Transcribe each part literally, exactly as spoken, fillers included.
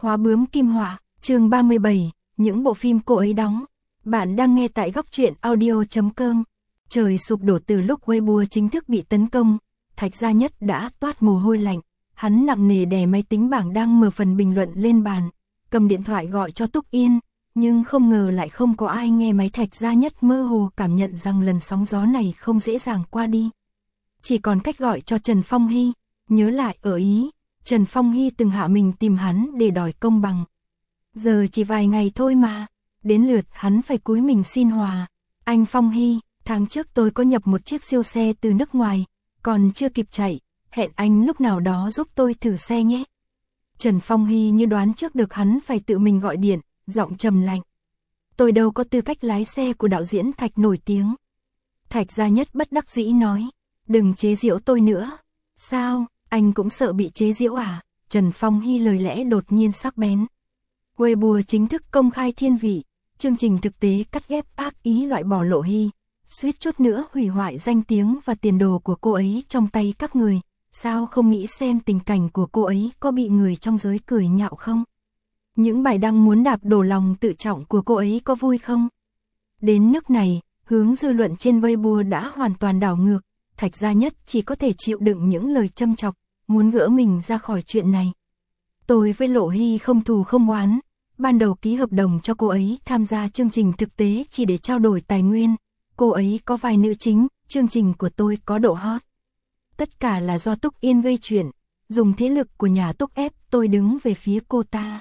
Khóa bướm kim họa, chương ba mươi bảy, những bộ phim cô ấy đóng. Bạn đang nghe tại góc truyện audio chấm com. Trời sụp đổ từ lúc Weibo chính thức bị tấn công, Thạch Gia Nhất đã toát mồ hôi lạnh. Hắn nặng nề đè máy tính bảng đang mở phần bình luận lên bàn, cầm điện thoại gọi cho Túc Yên, nhưng không ngờ lại không có ai nghe máy. Thạch Gia Nhất mơ hồ cảm nhận rằng lần sóng gió này không dễ dàng qua đi. Chỉ còn cách gọi cho Trần Phong Hy, nhớ lại ở Ý, Trần Phong Hy từng hạ mình tìm hắn để đòi công bằng. Giờ chỉ vài ngày thôi mà, đến lượt hắn phải cúi mình xin hòa. Anh Phong Hy, tháng trước tôi có nhập một chiếc siêu xe từ nước ngoài, còn chưa kịp chạy, hẹn anh lúc nào đó giúp tôi thử xe nhé. Trần Phong Hy như đoán trước được hắn phải tự mình gọi điện, giọng trầm lạnh. Tôi đâu có tư cách lái xe của đạo diễn Thạch nổi tiếng. Thạch Gia Nhất bất đắc dĩ nói, đừng chế giễu tôi nữa. Sao, anh cũng sợ bị chế giễu à? Trần Phong Hy lời lẽ đột nhiên sắc bén. Weibo chính thức công khai thiên vị, chương trình thực tế cắt ghép ác ý loại bỏ Lộ Hy, suýt chút nữa hủy hoại danh tiếng và tiền đồ của cô ấy trong tay các người. Sao không nghĩ xem tình cảnh của cô ấy có bị người trong giới cười nhạo không? Những bài đăng muốn đạp đổ lòng tự trọng của cô ấy có vui không? Đến nước này, hướng dư luận trên Weibo đã hoàn toàn đảo ngược. Thạch Gia Nhất chỉ có thể chịu đựng những lời châm chọc, muốn gỡ mình ra khỏi chuyện này. Tôi với Lộ Hy không thù không oán, ban đầu ký hợp đồng cho cô ấy tham gia chương trình thực tế chỉ để trao đổi tài nguyên. Cô ấy có vai nữ chính, chương trình của tôi có độ hot. Tất cả là do Túc Yên gây chuyện, dùng thế lực của nhà Túc ép tôi đứng về phía cô ta.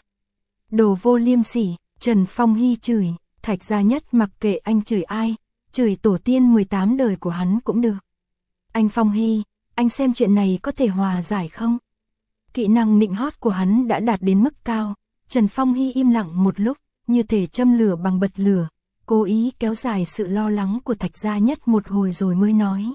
Đồ vô liêm sỉ, Trần Phong Hy chửi. Thạch Gia Nhất mặc kệ anh chửi ai, chửi tổ tiên mười tám đời của hắn cũng được. Anh Phong Hy, anh xem chuyện này có thể hòa giải không? Kỹ năng nịnh hót của hắn đã đạt đến mức cao. Trần Phong Hy im lặng một lúc, như thể châm lửa bằng bật lửa, cố ý kéo dài sự lo lắng của Thạch Gia Nhất một hồi rồi mới nói.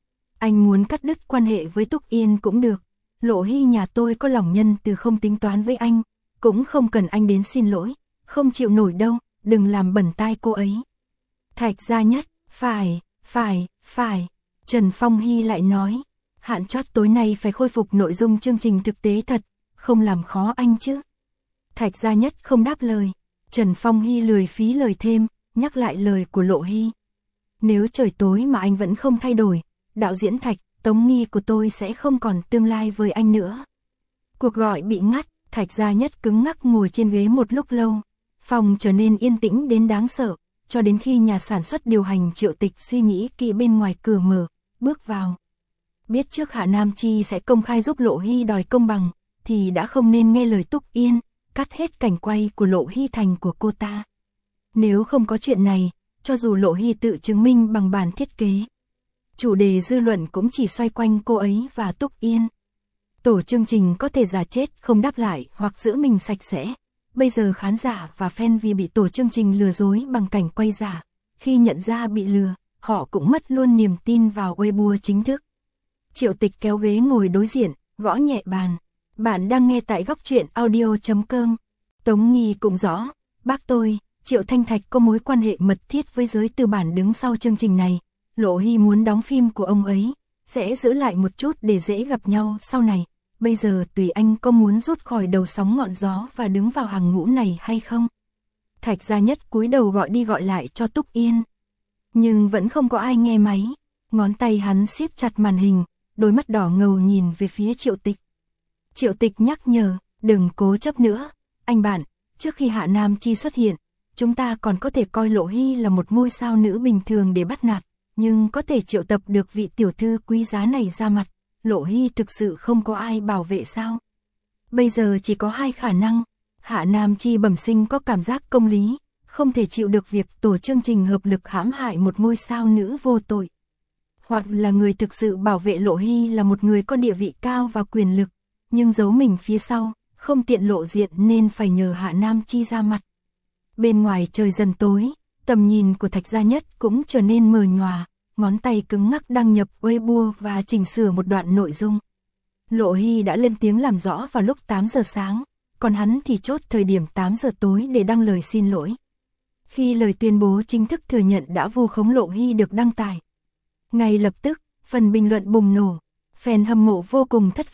Anh muốn cắt đứt quan hệ với Túc Yên cũng được. Lộ Hy nhà tôi có lòng nhân từ, không tính toán với anh, cũng không cần anh đến xin lỗi, không chịu nổi đâu, đừng làm bẩn tai cô ấy. Thạch Gia Nhất, phải, phải, phải. Trần Phong Hy lại nói, hạn chót tối nay phải khôi phục nội dung chương trình thực tế thật, không làm khó anh chứ. Thạch Gia Nhất không đáp lời. Trần Phong Hy lười phí lời thêm, nhắc lại lời của Lộ Hy. Nếu trời tối mà anh vẫn không thay đổi, đạo diễn Thạch, Tống Nghi của tôi sẽ không còn tương lai với anh nữa. Cuộc gọi bị ngắt, Thạch Gia Nhất cứng ngắc ngồi trên ghế một lúc lâu. Phòng trở nên yên tĩnh đến đáng sợ, cho đến khi nhà sản xuất điều hành Triệu Tịch suy nghĩ kỹ bên ngoài cửa mở, bước vào. Biết trước Hạ Nam Chi sẽ công khai giúp Lộ Hy đòi công bằng, thì đã không nên nghe lời Túc Yên, cắt hết cảnh quay của Lộ Hy thành của cô ta. Nếu không có chuyện này, cho dù Lộ Hy tự chứng minh bằng bản thiết kế, chủ đề dư luận cũng chỉ xoay quanh cô ấy và Túc Yên. Tổ chương trình có thể giả chết không đáp lại hoặc giữ mình sạch sẽ. Bây giờ khán giả và fan vì bị tổ chương trình lừa dối bằng cảnh quay giả, khi nhận ra bị lừa, họ cũng mất luôn niềm tin vào Weibo chính thức. Triệu Tịch kéo ghế ngồi đối diện, gõ nhẹ bàn. Bạn đang nghe tại góc truyện audio chấm com. Tống Nghi cũng rõ, bác tôi, Triệu Thanh Thạch có mối quan hệ mật thiết với giới tư bản đứng sau chương trình này. Lộ Hy muốn đóng phim của ông ấy, sẽ giữ lại một chút để dễ gặp nhau sau này. Bây giờ tùy anh có muốn rút khỏi đầu sóng ngọn gió và đứng vào hàng ngũ này hay không. Thạch Gia Nhất cúi đầu gọi đi gọi lại cho Túc Yên. Nhưng vẫn không có ai nghe máy. Ngón tay hắn siết chặt màn hình, đôi mắt đỏ ngầu nhìn về phía Triệu Tịch. Triệu Tịch nhắc nhở, đừng cố chấp nữa. Anh bạn, trước khi Hạ Nam Chi xuất hiện, chúng ta còn có thể coi Lộ Hy là một ngôi sao nữ bình thường để bắt nạt. Nhưng có thể triệu tập được vị tiểu thư quý giá này ra mặt. Lộ Hy thực sự không có ai bảo vệ sao? Bây giờ chỉ có hai khả năng. Hạ Nam Chi bẩm sinh có cảm giác công lý, không thể chịu được việc tổ chương trình hợp lực hãm hại một ngôi sao nữ vô tội. Hoặc là người thực sự bảo vệ Lộ Hy là một người có địa vị cao và quyền lực, nhưng giấu mình phía sau, không tiện lộ diện nên phải nhờ Hạ Nam Chi ra mặt. Bên ngoài trời dần tối, tầm nhìn của Thạch Gia Nhất cũng trở nên mờ nhòa. Ngón tay cứng ngắc đăng nhập Weibo và chỉnh sửa một đoạn nội dung. Lộ Hy đã lên tiếng làm rõ vào lúc tám giờ sáng, còn hắn thì chốt thời điểm tám giờ tối để đăng lời xin lỗi. Khi lời tuyên bố chính thức thừa nhận đã vu khống Lộ Hy được đăng tải, ngay lập tức, phần bình luận bùng nổ. Fan hâm mộ vô cùng thất vọng,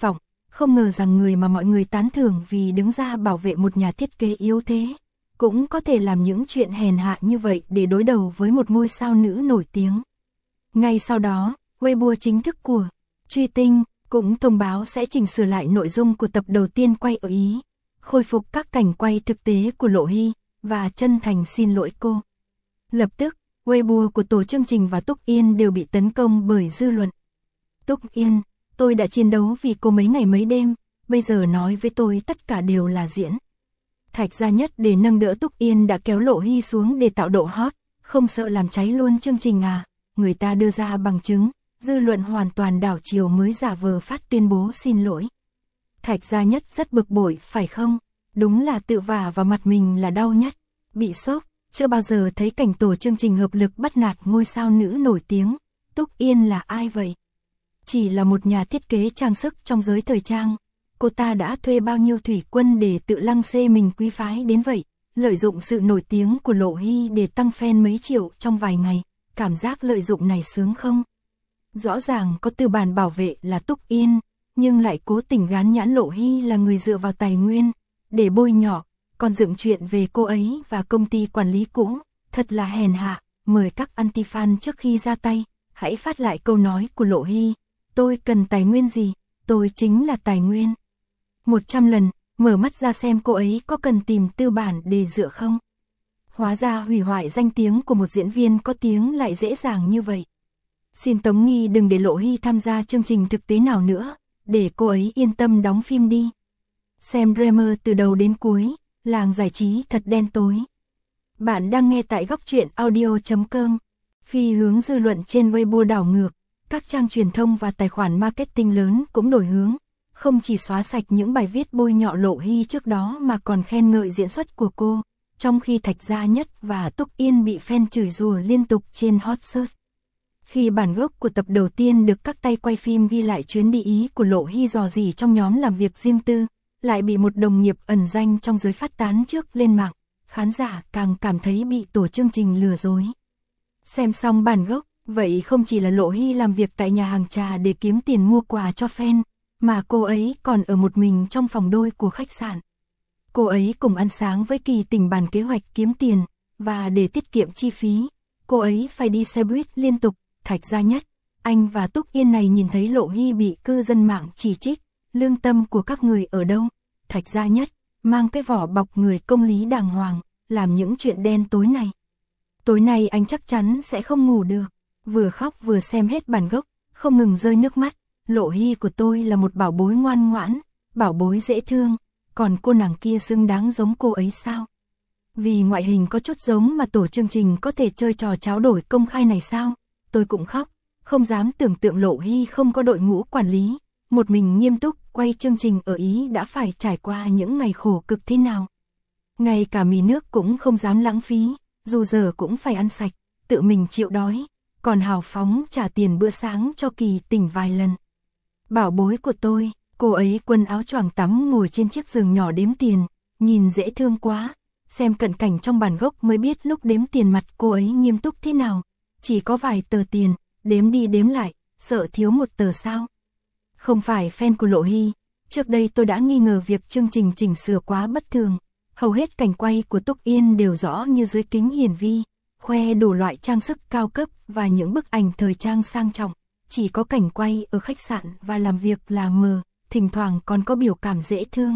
không ngờ rằng người mà mọi người tán thưởng vì đứng ra bảo vệ một nhà thiết kế yếu thế, cũng có thể làm những chuyện hèn hạ như vậy để đối đầu với một ngôi sao nữ nổi tiếng. Ngay sau đó, Weibo chính thức của Truy Tinh cũng thông báo sẽ chỉnh sửa lại nội dung của tập đầu tiên quay ở Ý, khôi phục các cảnh quay thực tế của Lộ Hy, và chân thành xin lỗi cô. Lập tức, Weibo của tổ chương trình và Túc Yên đều bị tấn công bởi dư luận. Túc Yên, tôi đã chiến đấu vì cô mấy ngày mấy đêm, bây giờ nói với tôi tất cả đều là diễn. Thạch Gia Nhất để nâng đỡ Túc Yên đã kéo Lộ Hy xuống để tạo độ hot, không sợ làm cháy luôn chương trình à, người ta đưa ra bằng chứng, dư luận hoàn toàn đảo chiều mới giả vờ phát tuyên bố xin lỗi. Thạch Gia Nhất rất bực bội phải không, đúng là tự vả vào mặt mình là đau nhất, bị sốc, chưa bao giờ thấy cảnh tổ chương trình hợp lực bắt nạt ngôi sao nữ nổi tiếng. Túc Yên là ai vậy? Chỉ là một nhà thiết kế trang sức trong giới thời trang. Cô ta đã thuê bao nhiêu thủy quân để tự lăng xê mình quý phái đến vậy, lợi dụng sự nổi tiếng của Lộ Hy để tăng fan mấy triệu trong vài ngày, cảm giác lợi dụng này sướng không? Rõ ràng có tư bản bảo vệ là Túc Yên, nhưng lại cố tình gán nhãn Lộ Hy là người dựa vào tài nguyên, để bôi nhọ, còn dựng chuyện về cô ấy và công ty quản lý cũ, thật là hèn hạ. Mời các anti-fan trước khi ra tay, hãy phát lại câu nói của Lộ Hy, tôi cần tài nguyên gì, tôi chính là tài nguyên. Một trăm lần, mở mắt ra xem cô ấy có cần tìm tư bản để dựa không. Hóa ra hủy hoại danh tiếng của một diễn viên có tiếng lại dễ dàng như vậy. Xin Tống Nghi đừng để Lộ Hy tham gia chương trình thực tế nào nữa, để cô ấy yên tâm đóng phim đi. Xem Dreamer từ đầu đến cuối, làng giải trí thật đen tối. Bạn đang nghe tại góc truyện audio chấm com. Khi hướng dư luận trên Weibo đảo ngược, các trang truyền thông và tài khoản marketing lớn cũng đổi hướng. Không chỉ xóa sạch những bài viết bôi nhọ Lộ Hy trước đó mà còn khen ngợi diễn xuất của cô, trong khi Thạch Gia Nhất và Túc Yên bị fan chửi rủa liên tục trên hot search. Khi bản gốc của tập đầu tiên được các tay quay phim ghi lại chuyến đi Ý của Lộ Hy dò dỉ trong nhóm làm việc riêng tư, lại bị một đồng nghiệp ẩn danh trong giới phát tán trước lên mạng, khán giả càng cảm thấy bị tổ chương trình lừa dối. Xem xong bản gốc, vậy không chỉ là Lộ Hy làm việc tại nhà hàng trà để kiếm tiền mua quà cho fan, mà cô ấy còn ở một mình trong phòng đôi của khách sạn. Cô ấy cùng ăn sáng với Kỳ Tình bàn kế hoạch kiếm tiền, và để tiết kiệm chi phí, cô ấy phải đi xe buýt liên tục. Thạch Gia Nhất, anh và Túc Yên này nhìn thấy Lộ Hy bị cư dân mạng chỉ trích, lương tâm của các người ở đâu? Thạch Gia Nhất, mang cái vỏ bọc người công lý đàng hoàng, làm những chuyện đen tối này. Tối nay anh chắc chắn sẽ không ngủ được, vừa khóc vừa xem hết bản gốc, không ngừng rơi nước mắt. Lộ Hy của tôi là một bảo bối ngoan ngoãn, bảo bối dễ thương, còn cô nàng kia xứng đáng giống cô ấy sao? Vì ngoại hình có chút giống mà tổ chương trình có thể chơi trò tráo đổi công khai này sao? Tôi cũng khóc, không dám tưởng tượng Lộ Hy không có đội ngũ quản lý, một mình nghiêm túc quay chương trình ở Ý đã phải trải qua những ngày khổ cực thế nào. Ngay cả mì nước cũng không dám lãng phí, dù giờ cũng phải ăn sạch, tự mình chịu đói, còn hào phóng trả tiền bữa sáng cho Kỳ Tình vài lần. Bảo bối của tôi, cô ấy quần áo choàng tắm ngồi trên chiếc giường nhỏ đếm tiền, nhìn dễ thương quá, xem cận cảnh trong bản gốc mới biết lúc đếm tiền mặt cô ấy nghiêm túc thế nào. Chỉ có vài tờ tiền, đếm đi đếm lại, sợ thiếu một tờ sao. Không phải fan của Lộ Hy, trước đây tôi đã nghi ngờ việc chương trình chỉnh sửa quá bất thường. Hầu hết cảnh quay của Túc Yên đều rõ như dưới kính hiển vi, khoe đủ loại trang sức cao cấp và những bức ảnh thời trang sang trọng. Chỉ có cảnh quay ở khách sạn và làm việc là mờ, thỉnh thoảng còn có biểu cảm dễ thương.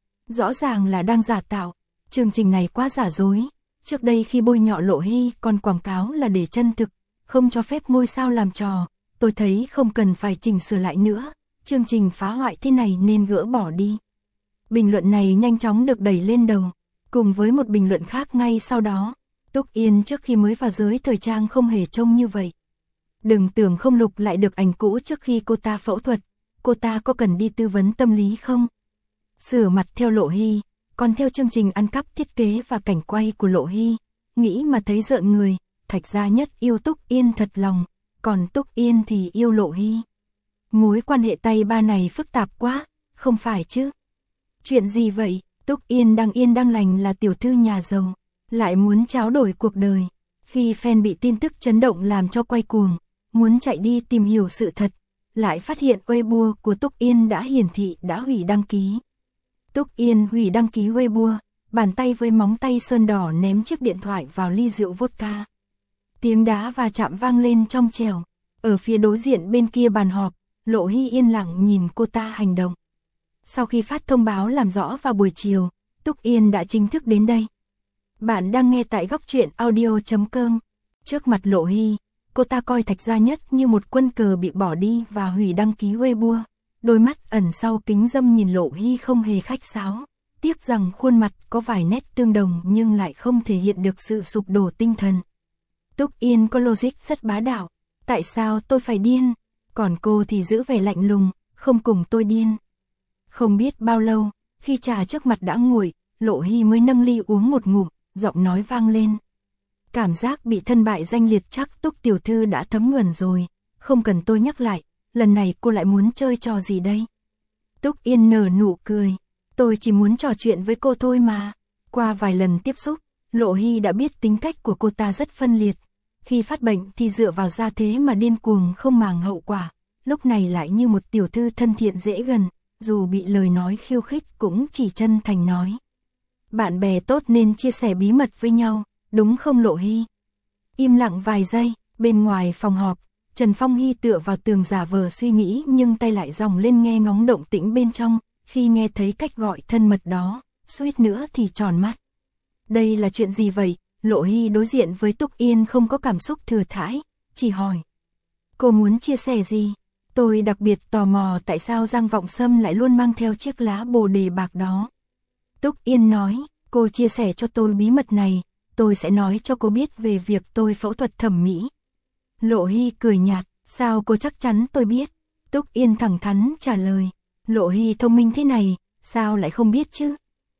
Rõ ràng là đang giả tạo, chương trình này quá giả dối. Trước đây khi bôi nhọ Lộ Hy còn quảng cáo là để chân thực, không cho phép ngôi sao làm trò, tôi thấy không cần phải chỉnh sửa lại nữa, chương trình phá hoại thế này nên gỡ bỏ đi. Bình luận này nhanh chóng được đẩy lên đầu, cùng với một bình luận khác ngay sau đó, Túc Yên trước khi mới vào giới thời trang không hề trông như vậy. Đừng tưởng không lục lại được ảnh cũ trước khi cô ta phẫu thuật, cô ta có cần đi tư vấn tâm lý không? Sửa mặt theo Lộ Hy, còn theo chương trình ăn cắp thiết kế và cảnh quay của Lộ Hy, nghĩ mà thấy rợn người. Thạch Gia Nhất yêu Túc Yên thật lòng, còn Túc Yên thì yêu Lộ Hy. Mối quan hệ tay ba này phức tạp quá, không phải chứ? Chuyện gì vậy? Túc Yên đang yên đang lành là tiểu thư nhà giàu, lại muốn tráo đổi cuộc đời. Khi fan bị tin tức chấn động làm cho quay cuồng, muốn chạy đi tìm hiểu sự thật, lại phát hiện Weibo của Túc Yên đã hiển thị đã hủy đăng ký. Túc Yên hủy đăng ký Weibo, bàn tay với móng tay sơn đỏ ném chiếc điện thoại vào ly rượu vodka. Tiếng đá va chạm vang lên trong trẻo. Ở phía đối diện bên kia bàn họp, Lộ Hy yên lặng nhìn cô ta hành động. Sau khi phát thông báo làm rõ vào buổi chiều, Túc Yên đã chính thức đến đây. Bạn đang nghe tại góc truyện audio chấm com. Trước mặt Lộ Hy, cô ta coi Thạch Gia Nhất như một quân cờ bị bỏ đi và hủy đăng ký Weibo. Đôi mắt ẩn sau kính râm nhìn Lộ Hy không hề khách sáo. Tiếc rằng khuôn mặt có vài nét tương đồng nhưng lại không thể hiện được sự sụp đổ tinh thần. Túc Yên có logic rất bá đạo. Tại sao tôi phải điên? Còn cô thì giữ vẻ lạnh lùng, không cùng tôi điên. Không biết bao lâu, khi trà trước mặt đã nguội, Lộ Hy mới nâng ly uống một ngụm, giọng nói vang lên. Cảm giác bị thân bại danh liệt chắc Túc tiểu thư đã thấm nhuần rồi, không cần tôi nhắc lại, lần này cô lại muốn chơi trò gì đây? Túc Yên nở nụ cười, tôi chỉ muốn trò chuyện với cô thôi mà. Qua vài lần tiếp xúc, Lộ Hy đã biết tính cách của cô ta rất phân liệt. Khi phát bệnh thì dựa vào gia thế mà điên cuồng không màng hậu quả, lúc này lại như một tiểu thư thân thiện dễ gần, dù bị lời nói khiêu khích cũng chỉ chân thành nói. Bạn bè tốt nên chia sẻ bí mật với nhau, đúng không Lộ Hy? Im lặng vài giây, bên ngoài phòng họp, Trần Phong Hy tựa vào tường giả vờ suy nghĩ nhưng tay lại dòng lên nghe ngóng động tĩnh bên trong, khi nghe thấy cách gọi thân mật đó, suýt nữa thì tròn mắt. Đây là chuyện gì vậy? Lộ Hy đối diện với Túc Yên không có cảm xúc thừa thãi, chỉ hỏi. Cô muốn chia sẻ gì? Tôi đặc biệt tò mò tại sao Giang Vọng Sâm lại luôn mang theo chiếc lá bồ đề bạc đó. Túc Yên nói, cô chia sẻ cho tôi bí mật này, tôi sẽ nói cho cô biết về việc tôi phẫu thuật thẩm mỹ. Lộ Hy cười nhạt, sao cô chắc chắn tôi biết? Túc Yên thẳng thắn trả lời, Lộ Hy thông minh thế này, sao lại không biết chứ?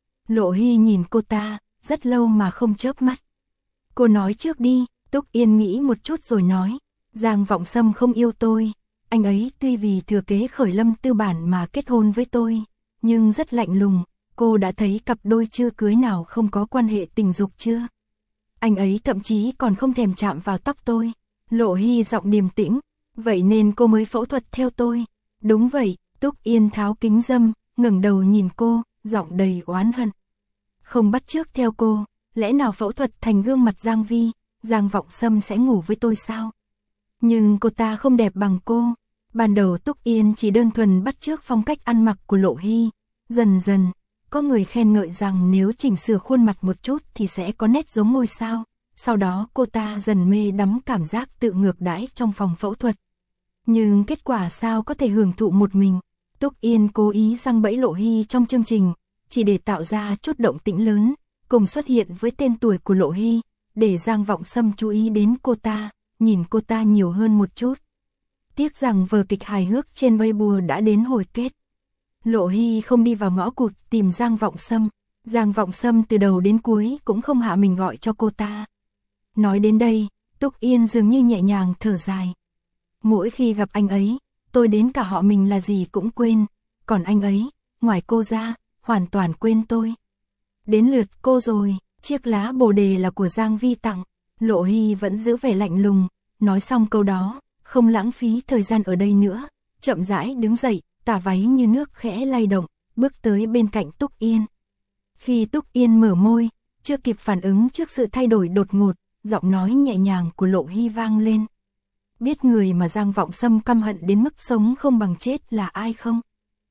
Lộ Hy nhìn cô ta, rất lâu mà không chớp mắt. Cô nói trước đi, Túc Yên nghĩ một chút rồi nói, Giang Vọng Sâm không yêu tôi, anh ấy tuy vì thừa kế Khởi Lâm tư bản mà kết hôn với tôi, nhưng rất lạnh lùng, cô đã thấy cặp đôi chưa cưới nào không có quan hệ tình dục chưa? Anh ấy thậm chí còn không thèm chạm vào tóc tôi. Lộ Hy giọng điềm tĩnh, vậy nên cô mới phẫu thuật theo tôi. Đúng vậy, Túc Yên tháo kính râm, ngẩng đầu nhìn cô, giọng đầy oán hận. Không bắt chước theo cô, lẽ nào phẫu thuật thành gương mặt Giang Vi, Giang Vọng Sâm sẽ ngủ với tôi sao? Nhưng cô ta không đẹp bằng cô. Ban đầu Túc Yên chỉ đơn thuần bắt chước phong cách ăn mặc của Lộ Hy. Dần dần, có người khen ngợi rằng nếu chỉnh sửa khuôn mặt một chút thì sẽ có nét giống ngôi sao. Sau đó cô ta dần mê đắm cảm giác tự ngược đãi trong phòng phẫu thuật. Nhưng kết quả sao có thể hưởng thụ một mình? Túc Yên cố ý giăng bẫy Lộ Hy trong chương trình, chỉ để tạo ra chút động tĩnh lớn, cùng xuất hiện với tên tuổi của Lộ Hy, để Giang Vọng Sâm chú ý đến cô ta, nhìn cô ta nhiều hơn một chút. Tiếc rằng vở kịch hài hước trên Weibo đã đến hồi kết. Lộ Hy không đi vào ngõ cụt tìm Giang Vọng Sâm, Giang Vọng Sâm từ đầu đến cuối cũng không hạ mình gọi cho cô ta. Nói đến đây, Túc Yên dường như nhẹ nhàng thở dài. Mỗi khi gặp anh ấy, tôi đến cả họ mình là gì cũng quên, còn anh ấy, ngoài cô ra, hoàn toàn quên tôi. Đến lượt cô rồi, chiếc lá bồ đề là của Giang Vi tặng. Lộ Hy vẫn giữ vẻ lạnh lùng, nói xong câu đó, không lãng phí thời gian ở đây nữa, chậm rãi đứng dậy, tà váy như nước khẽ lay động, bước tới bên cạnh Túc Yên. Khi Túc Yên mở môi, chưa kịp phản ứng trước sự thay đổi đột ngột, giọng nói nhẹ nhàng của Lộ Hy vang lên. Biết người mà Giang Vọng Sâm căm hận đến mức sống không bằng chết là ai không?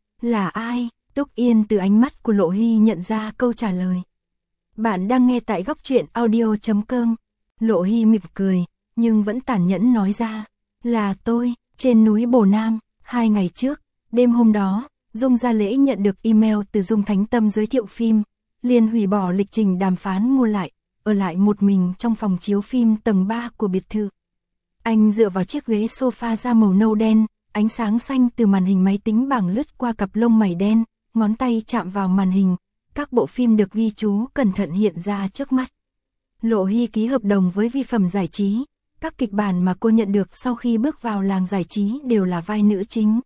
Là ai? Túc Yên từ ánh mắt của Lộ Hy nhận ra câu trả lời. Bạn đang nghe tại góc truyện audio chấm com. Lộ Hy mỉm cười, nhưng vẫn tàn nhẫn nói ra. Là tôi, trên núi Bồ Nam, hai ngày trước, đêm hôm đó, Dung Gia Lễ nhận được email từ Dung Thánh Tâm giới thiệu phim, liền hủy bỏ lịch trình đàm phán mua lại, ở lại một mình trong phòng chiếu phim tầng ba của biệt thự. Anh dựa vào chiếc ghế sofa da màu nâu đen, ánh sáng xanh từ màn hình máy tính bảng lướt qua cặp lông mày đen, ngón tay chạm vào màn hình, các bộ phim được ghi chú cẩn thận hiện ra trước mắt. Lộ Hy ký hợp đồng với vi phẩm giải trí, các kịch bản mà cô nhận được sau khi bước vào làng giải trí đều là vai nữ chính,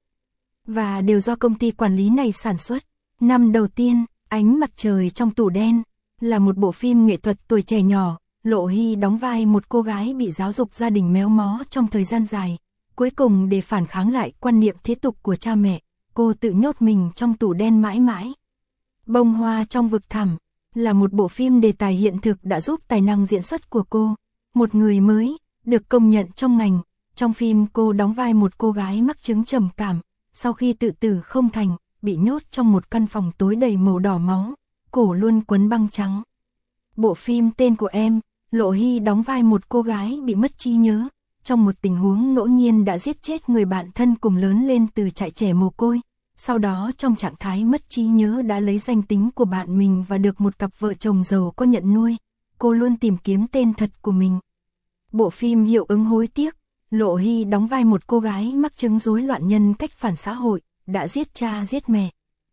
và đều do công ty quản lý này sản xuất. Năm đầu tiên, Ánh Mặt Trời trong Tủ Đen, là một bộ phim nghệ thuật tuổi trẻ nhỏ, Lộ Hy đóng vai một cô gái bị giáo dục gia đình méo mó trong thời gian dài, Cuối cùng để phản kháng lại quan niệm thế tục của cha mẹ, cô tự nhốt mình trong tủ đen mãi mãi. Bông hoa trong vực thẳm là một bộ phim đề tài hiện thực đã giúp tài năng diễn xuất của cô, một người mới, được công nhận trong ngành. Trong phim cô đóng vai một cô gái mắc chứng trầm cảm, sau khi tự tử không thành, bị nhốt trong một căn phòng tối đầy màu đỏ máu, cổ luôn quấn băng trắng. Bộ phim Tên của em, Lộ Hy đóng vai một cô gái bị mất trí nhớ, trong một tình huống ngẫu nhiên đã giết chết người bạn thân cùng lớn lên từ trại trẻ mồ côi. Sau đó trong trạng thái mất trí nhớ đã lấy danh tính của bạn mình và được một cặp vợ chồng giàu có nhận nuôi. Cô luôn tìm kiếm tên thật của mình. Bộ phim Hiệu ứng hối tiếc, Lộ Hy đóng vai một cô gái mắc chứng rối loạn nhân cách phản xã hội, đã giết cha giết mẹ.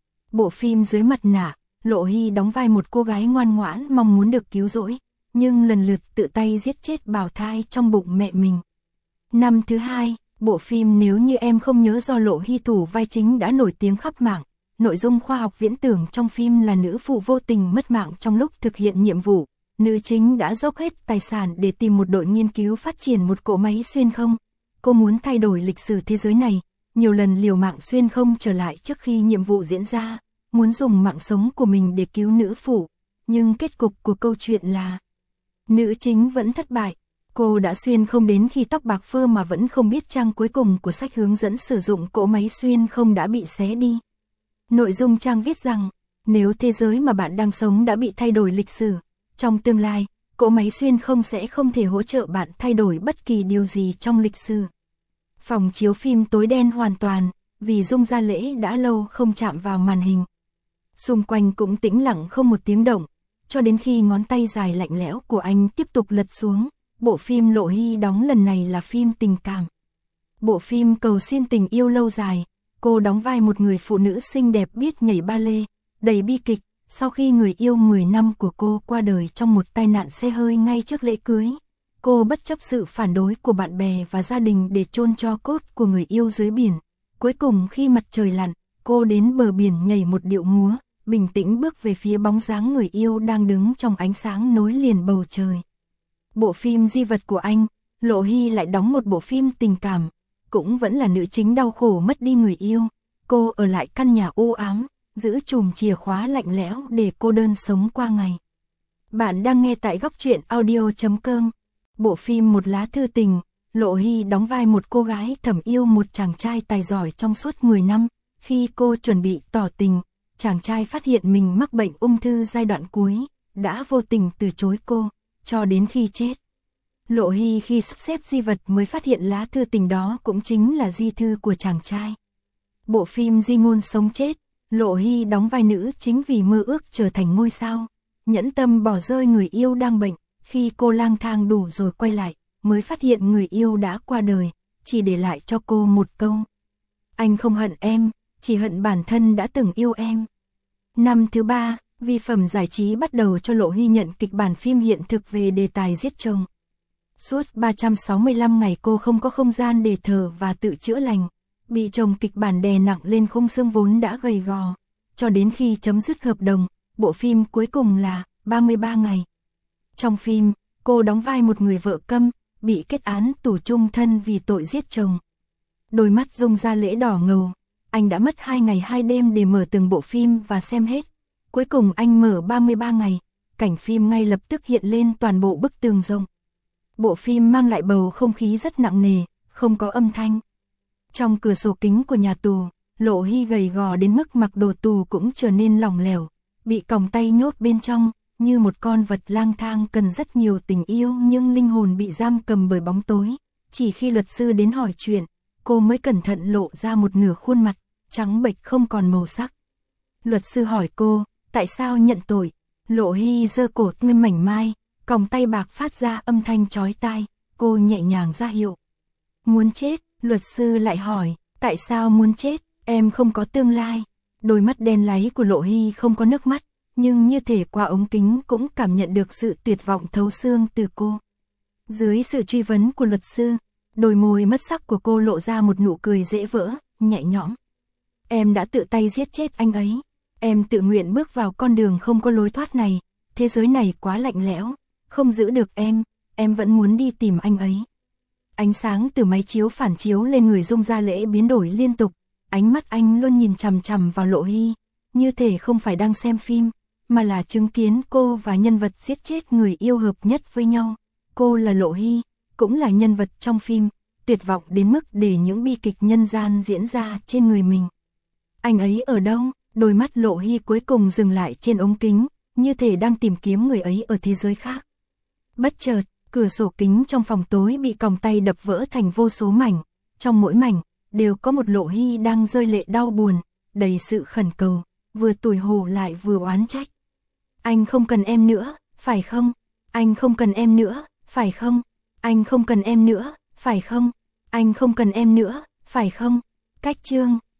Bộ phim Dưới mặt nạ, Lộ Hy đóng vai một cô gái ngoan ngoãn mong muốn được cứu rỗi, nhưng lần lượt tự tay giết chết bào thai trong bụng mẹ mình. Năm thứ hai, bộ phim Nếu như em không nhớ do Lộ Hy thủ vai chính đã nổi tiếng khắp mạng. Nội dung khoa học viễn tưởng trong phim là nữ phụ vô tình mất mạng trong lúc thực hiện nhiệm vụ. Nữ chính đã dốc hết tài sản để tìm một đội nghiên cứu phát triển một cỗ máy xuyên không. Cô muốn thay đổi lịch sử thế giới này, nhiều lần liều mạng xuyên không trở lại trước khi nhiệm vụ diễn ra, muốn dùng mạng sống của mình để cứu nữ phụ. Nhưng kết cục của câu chuyện là nữ chính vẫn thất bại. Cô đã xuyên không đến khi tóc bạc phơ mà vẫn không biết trang cuối cùng của sách hướng dẫn sử dụng cỗ máy xuyên không đã bị xé đi. Nội dung trang viết rằng, nếu thế giới mà bạn đang sống đã bị thay đổi lịch sử, trong tương lai, cỗ máy xuyên không sẽ không thể hỗ trợ bạn thay đổi bất kỳ điều gì trong lịch sử. Phòng chiếu phim tối đen hoàn toàn, vì Dung Gia Lễ đã lâu không chạm vào màn hình. Xung quanh cũng tĩnh lặng không một tiếng động, cho đến khi ngón tay dài lạnh lẽo của anh tiếp tục lật xuống. Bộ phim Lộ Hy đóng lần này là phim tình cảm. Bộ phim Cầu xin tình yêu lâu dài, cô đóng vai một người phụ nữ xinh đẹp biết nhảy ba lê, đầy bi kịch, sau khi người yêu mười năm của cô qua đời trong một tai nạn xe hơi ngay trước lễ cưới. Cô bất chấp sự phản đối của bạn bè và gia đình để chôn tro cốt của người yêu dưới biển. Cuối cùng khi mặt trời lặn, cô đến bờ biển nhảy một điệu múa, bình tĩnh bước về phía bóng dáng người yêu đang đứng trong ánh sáng nối liền bầu trời. Bộ phim Di vật của anh, Lộ Hy lại đóng một bộ phim tình cảm, cũng vẫn là nữ chính đau khổ mất đi người yêu. Cô ở lại căn nhà u ám, giữ chùm chìa khóa lạnh lẽo để cô đơn sống qua ngày. Bạn đang nghe tại góc truyện audio chấm com. Bộ phim Một lá thư tình, Lộ Hy đóng vai một cô gái thầm yêu một chàng trai tài giỏi trong suốt mười năm. Khi cô chuẩn bị tỏ tình, chàng trai phát hiện mình mắc bệnh ung thư giai đoạn cuối, đã vô tình từ chối cô, cho đến khi chết. Lộ Hy khi sắp xếp di vật mới phát hiện lá thư tình đó cũng chính là di thư của chàng trai. Bộ phim Di ngôn sống chết, Lộ Hy đóng vai nữ chính vì mơ ước trở thành ngôi sao, nhẫn tâm bỏ rơi người yêu đang bệnh. Khi cô lang thang đủ rồi quay lại, mới phát hiện người yêu đã qua đời, chỉ để lại cho cô một câu: anh không hận em, chỉ hận bản thân đã từng yêu em. Năm thứ ba, Vi Phẩm Giải trí bắt đầu cho Lộ Hy nhận kịch bản phim hiện thực về đề tài giết chồng. Suốt ba trăm sáu mươi lăm ngày cô không có không gian để thở và tự chữa lành, bị chồng kịch bản đè nặng lên khung xương vốn đã gầy gò. Cho đến khi chấm dứt hợp đồng, bộ phim cuối cùng là ba mươi ba ngày. Trong phim, cô đóng vai một người vợ câm, bị kết án tù chung thân vì tội giết chồng. Đôi mắt Dung Gia Lễ đỏ ngầu, anh đã mất hai ngày hai đêm để mở từng bộ phim và xem hết. Cuối cùng anh mở ba mươi ba ngày, cảnh phim ngay lập tức hiện lên toàn bộ bức tường rộng. Bộ phim mang lại bầu không khí rất nặng nề, không có âm thanh. Trong cửa sổ kính của nhà tù, Lộ Hy gầy gò đến mức mặc đồ tù cũng trở nên lỏng lẻo, bị còng tay nhốt bên trong, như một con vật lang thang cần rất nhiều tình yêu nhưng linh hồn bị giam cầm bởi bóng tối. Chỉ khi luật sư đến hỏi chuyện, cô mới cẩn thận lộ ra một nửa khuôn mặt, trắng bệch không còn màu sắc. Luật sư hỏi cô, tại sao nhận tội? Lộ Hy giơ cổ mềm mảnh mai, còng tay bạc phát ra âm thanh chói tai, cô nhẹ nhàng ra hiệu. Muốn chết, luật sư lại hỏi, tại sao muốn chết, em không có tương lai. Đôi mắt đen láy của Lộ Hy không có nước mắt, nhưng như thể qua ống kính cũng cảm nhận được sự tuyệt vọng thấu xương từ cô. Dưới sự truy vấn của luật sư, đôi môi mất sắc của cô lộ ra một nụ cười dễ vỡ, nhẹ nhõm. Em đã tự tay giết chết anh ấy. Em tự nguyện bước vào con đường không có lối thoát này. Thế giới này quá lạnh lẽo, không giữ được em, em vẫn muốn đi tìm anh ấy. Ánh sáng từ máy chiếu phản chiếu lên người Dung Gia Lễ biến đổi liên tục, ánh mắt anh luôn nhìn chằm chằm vào Lộ Hy, như thể không phải đang xem phim, mà là chứng kiến cô và nhân vật giết chết người yêu hợp nhất với nhau. Cô là Lộ Hy, cũng là nhân vật trong phim, tuyệt vọng đến mức để những bi kịch nhân gian diễn ra trên người mình. Anh ấy ở đâu? Đôi mắt Lộ Hy cuối cùng dừng lại trên ống kính, như thể đang tìm kiếm người ấy ở thế giới khác. Bất chợt, cửa sổ kính trong phòng tối bị còng tay đập vỡ thành vô số mảnh, trong mỗi mảnh đều có một Lộ Hy đang rơi lệ đau buồn, đầy sự khẩn cầu, vừa tủi hổ lại vừa oán trách. Anh không cần em nữa, phải không? Anh không cần em nữa, phải không? Anh không cần em nữa, phải không? Anh không cần em nữa, phải không? Cách chương